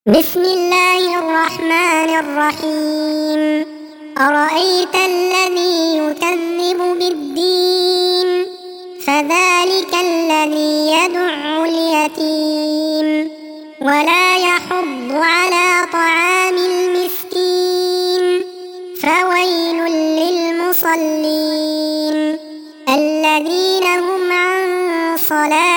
بسم الله الرحمن الرحيم أرأيت الذي يكذب بالدين فذلك الذي يدع اليتيم ولا يحض على طعام المسكين فويل للمصلين الذين هم عن صلاتهم